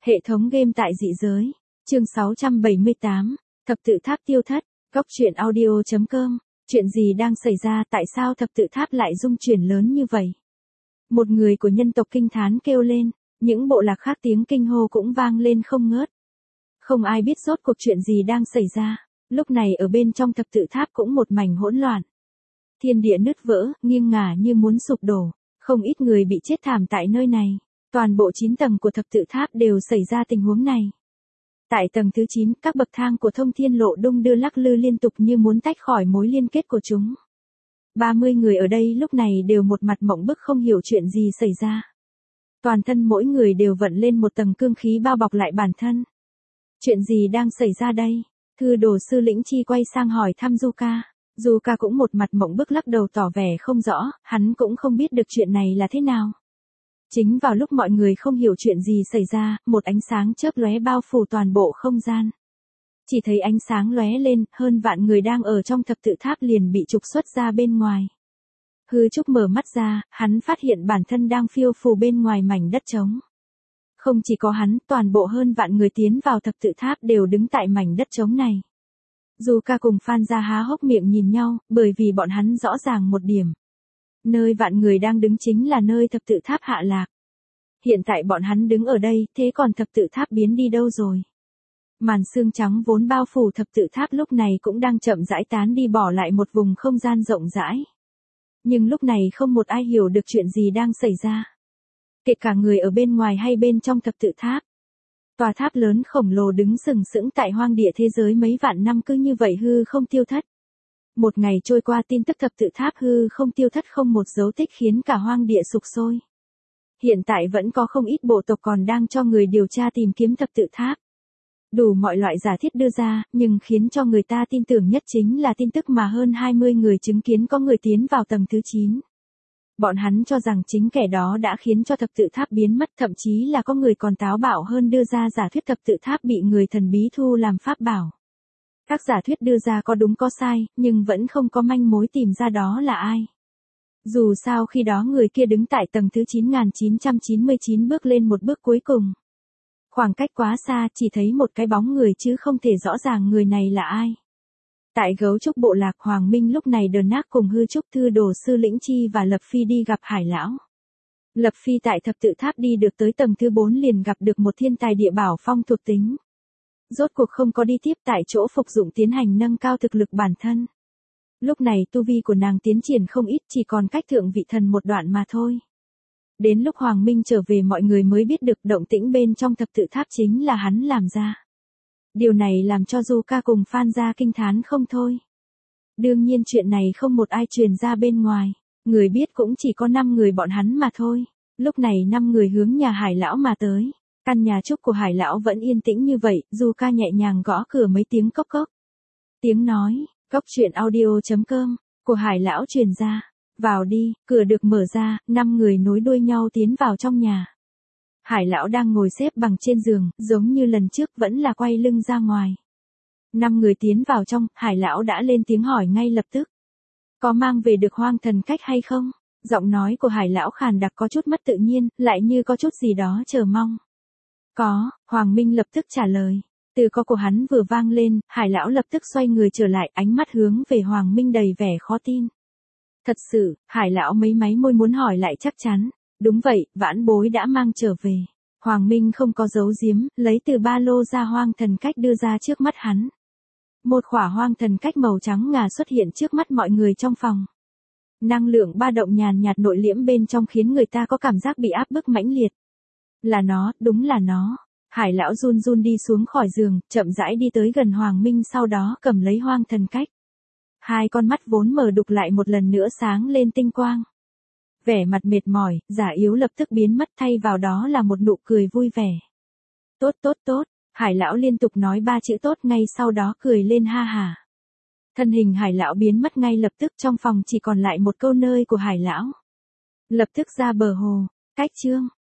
Hệ thống game tại dị giới. Chương 678. Thập tự tháp tiêu thất. Góc truyện audio.com. Chuyện gì đang xảy ra, tại sao thập tự tháp lại rung chuyển lớn như vậy? Một người của nhân tộc kinh thán kêu lên, những bộ lạc khác tiếng kinh hô cũng vang lên không ngớt. Không ai biết rốt cuộc chuyện gì đang xảy ra, lúc này ở bên trong thập tự tháp cũng một mảnh hỗn loạn. Thiên địa nứt vỡ, nghiêng ngả như muốn sụp đổ, không ít người bị chết thảm tại nơi này. Toàn bộ 9 tầng của thập tự tháp đều xảy ra tình huống này. Tại tầng thứ 9, các bậc thang của thông thiên lộ đung đưa lắc lư liên tục như muốn tách khỏi mối liên kết của chúng. 30 người ở đây lúc này đều một mặt mộng bức không hiểu chuyện gì xảy ra. Toàn thân mỗi người đều vận lên một tầng cương khí bao bọc lại bản thân. Chuyện gì đang xảy ra đây? Thư đồ sư Lĩnh Chi quay sang hỏi thăm Zuka. Zuka cũng một mặt mộng bức lắc đầu tỏ vẻ không rõ, hắn cũng không biết được chuyện này là thế nào. Chính vào lúc mọi người không hiểu chuyện gì xảy ra, một ánh sáng chớp lóe bao phủ toàn bộ không gian. Chỉ thấy ánh sáng lóe lên, hơn vạn người đang ở trong thập tự tháp liền bị trục xuất ra bên ngoài. Hư Trúc mở mắt ra, hắn phát hiện bản thân đang phiêu phù bên ngoài mảnh đất trống. Không chỉ có hắn, toàn bộ hơn vạn người tiến vào thập tự tháp đều đứng tại mảnh đất trống này. Zuka cùng Phan Gia há hốc miệng nhìn nhau, bởi vì bọn hắn rõ ràng một điểm. Nơi vạn người đang đứng chính là nơi thập tự tháp hạ lạc. Hiện tại bọn hắn đứng ở đây, thế còn thập tự tháp biến đi đâu rồi? Màn sương trắng vốn bao phủ thập tự tháp lúc này cũng đang chậm rãi tán đi, bỏ lại một vùng không gian rộng rãi. Nhưng lúc này không một ai hiểu được chuyện gì đang xảy ra. Kể cả người ở bên ngoài hay bên trong thập tự tháp. Tòa tháp lớn khổng lồ đứng sừng sững tại hoang địa thế giới mấy vạn năm cứ như vậy hư không tiêu thất. Một ngày trôi qua, tin tức thập tự tháp hư không tiêu thất không một dấu tích khiến cả hoang địa sục sôi. Hiện tại vẫn có không ít bộ tộc còn đang cho người điều tra tìm kiếm thập tự tháp. Đủ mọi loại giả thiết đưa ra, nhưng khiến cho người ta tin tưởng nhất chính là tin tức mà hơn 20 người chứng kiến có người tiến vào tầng thứ 9. Bọn hắn cho rằng chính kẻ đó đã khiến cho thập tự tháp biến mất, thậm chí là có người còn táo bạo hơn đưa ra giả thuyết thập tự tháp bị người thần bí thu làm pháp bảo. Các giả thuyết đưa ra có đúng có sai, nhưng vẫn không có manh mối tìm ra đó là ai. Dù sao khi đó người kia đứng tại tầng thứ 9999 bước lên một bước cuối cùng. Khoảng cách quá xa, chỉ thấy một cái bóng người chứ không thể rõ ràng người này là ai. Tại Gấu Trúc bộ lạc, Hoàng Minh lúc này đờn nác cùng Hư Trúc, Thư đồ sư Lĩnh Chi và Lập Phi đi gặp Hải lão. Lập Phi tại thập tự tháp đi được tới tầng thứ 4 liền gặp được một thiên tài địa bảo phong thuộc tính. Rốt cuộc không có đi tiếp tại chỗ phục dụng tiến hành nâng cao thực lực bản thân. Lúc này tu vi của nàng tiến triển không ít, chỉ còn cách thượng vị thần một đoạn mà thôi. Đến lúc Hoàng Minh trở về mọi người mới biết được động tĩnh bên trong thập tự tháp chính là hắn làm ra. Điều này làm cho Zuka cùng Phan Gia kinh thán không thôi. Đương nhiên chuyện này không một ai truyền ra bên ngoài, người biết cũng chỉ có 5 người bọn hắn mà thôi. Lúc này 5 người hướng nhà Hải lão mà tới. Căn nhà trúc của Hải lão vẫn yên tĩnh như vậy, Zuka nhẹ nhàng gõ cửa mấy tiếng cốc cốc. Tiếng nói, góc truyện audio.com, của Hải lão truyền ra. Vào đi, cửa được mở ra, 5 người nối đuôi nhau tiến vào trong nhà. Hải lão đang ngồi xếp bằng trên giường, giống như lần trước vẫn là quay lưng ra ngoài. 5 người tiến vào trong, Hải lão đã lên tiếng hỏi ngay lập tức. Có mang về được hoang thần cách hay không? Giọng nói của Hải lão khàn đặc có chút mất tự nhiên, lại như có chút gì đó chờ mong. Có, Hoàng Minh lập tức trả lời. Từ có của hắn vừa vang lên, Hải lão lập tức xoay người trở lại, ánh mắt hướng về Hoàng Minh đầy vẻ khó tin. Thật sự, Hải lão mấy máy môi muốn hỏi lại chắc chắn. Đúng vậy, vãn bối đã mang trở về. Hoàng Minh không có giấu giếm, lấy từ ba lô ra hoang thần cách đưa ra trước mắt hắn. Một khỏa hoang thần cách màu trắng ngà xuất hiện trước mắt mọi người trong phòng. Năng lượng ba động nhàn nhạt nội liễm bên trong khiến người ta có cảm giác bị áp bức mãnh liệt. Là nó, đúng là nó. Hải lão run run đi xuống khỏi giường, chậm rãi đi tới gần Hoàng Minh, sau đó cầm lấy hoang thần cách. Hai con mắt vốn mờ đục lại một lần nữa sáng lên tinh quang. Vẻ mặt mệt mỏi, giả yếu lập tức biến mất, thay vào đó là một nụ cười vui vẻ. Tốt tốt tốt, Hải lão liên tục nói 3 chữ tốt, ngay sau đó cười lên ha hả. Thân hình Hải lão biến mất ngay lập tức, trong phòng chỉ còn lại một câu nơi của Hải lão. Lập tức ra bờ hồ, cách chương.